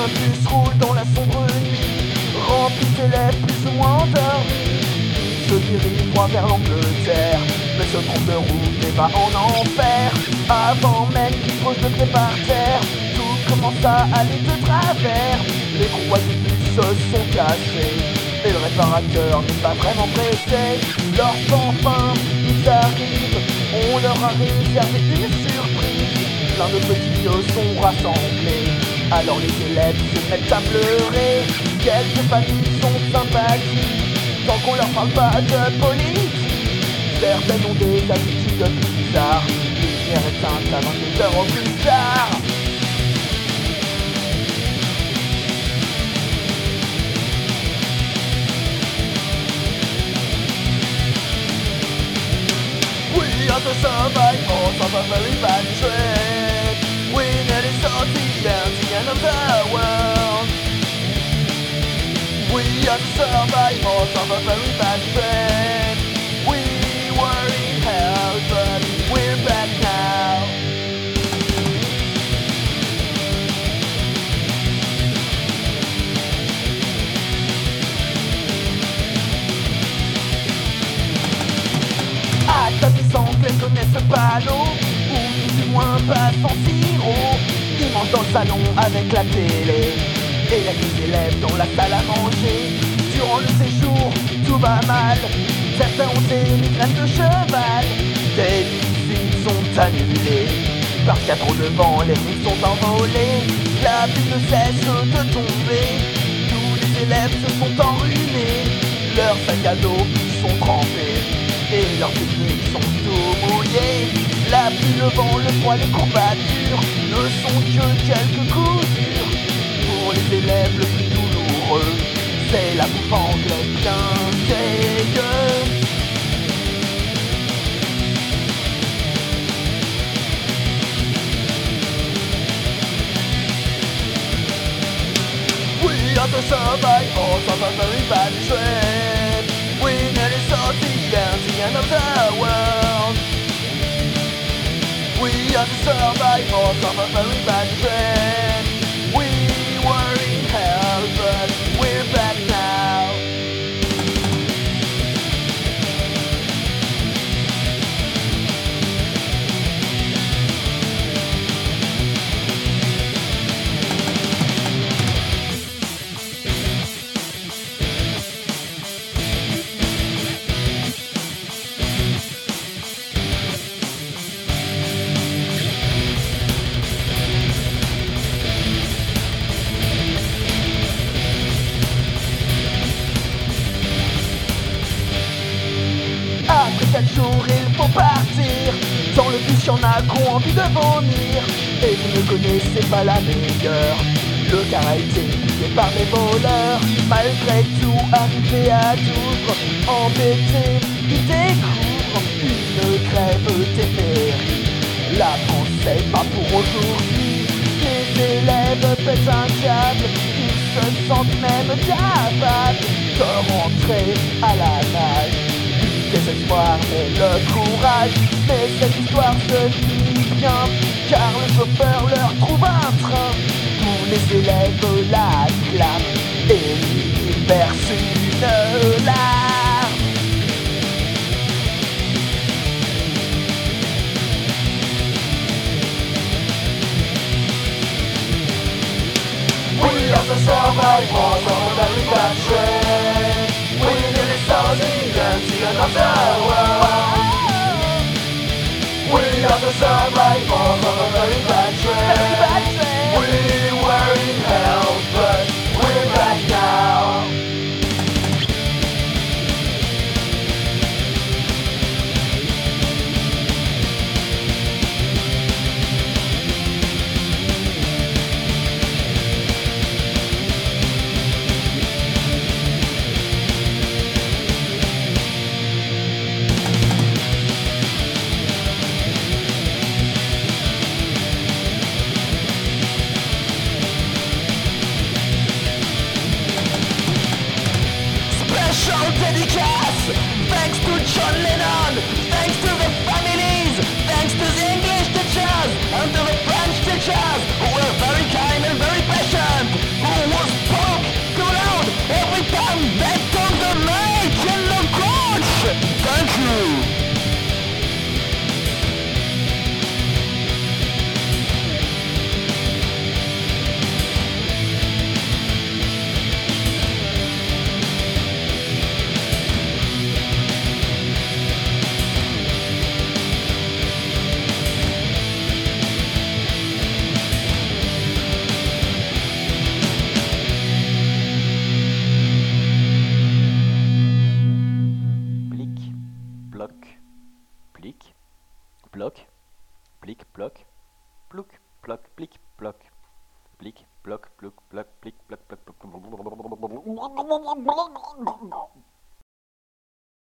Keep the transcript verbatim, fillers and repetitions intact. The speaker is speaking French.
Un bus roule dans la sombre nuit, rempli d'élèves plus ou moins endormis. Se dirige droit vers l'Angleterre, mais se trompe de route et va en enfer. Avant même qu'il pose le pied par terre, tout commence à aller de travers. Les courroies du bus se sont cassées, et le réparateur n'est pas vraiment pressé. Lorsqu'enfin ils arrivent, on leur a réservé une surprise. Plein de petits vieux sont rassemblés, alors les élèves se mettent à pleurer. Quelques familles sont sympathiques, tant qu'on leur parle pas de politique. Certaines ont des habitudes bizarres, lumière éteinte à vingt-deux heures au plus tard. We are the survivors of a very bad trip. We nearly saw the end, the end of the world. We are the survivors of a very bad trip. We were in hell, but we're back now. Attaqués anglais connaissent pas l'eau, ou du moins pas sans sirop. Ils mangent dans le salon avec la télé, et il y a des élèves dans la salle à manger. Durant le séjour, tout va mal. Certains ont des migraines de cheval. Des visites sont annulées, parce qu'il y a trop de vent, les rives sont envolées. La pluie ne cesse de tomber, tous les élèves se sont enrhumés. Leurs sacs à dos sont trempés, et leurs techniques sont tout mouillés. La pluie, le vent, le froid, les courbatures ne sont que quelques coups durs. Pour les élèves le plus douloureux, c'est la bouffe anglaise bien dégueu. We are the survivors of a very bad trip. We nearly saw the end, the end of the world. We are the survivors of a very bad trip. We were in hell, but we're back now. Après quatre jours il faut partir. Dans le bus y'en a qui ont envie de vomir. Et vous ne connaissez pas la meilleure. Le car a été pillé par des voleurs. Malgré tout arrivé à Douvres, embêté, ils découvrent une grève téméraire. La France c'est pas pour aujourd'hui. Les élèves pètent un câble, ils se sentent même capables de rentrer à la nage. Désespoir et le courage, mais cette histoire se finit bien, car le chauffeur leur trouve un train. Tous les élèves l'acclament, et lui il verse une larme. We are the survivors of a very bad trip. We nearly saw the end, the end of the world. We are the survivors of a very bad trip. We were in hell, but we're back now. Special dédicace, thanks to John Lennon, thanks to the families, thanks to the English teachers and to the French teachers who were very kind and very patient. plic, ploc, plouc, ploc, plic, ploc, plic, ploc, plouc, ploc, plic, ploc, ploc, ploc.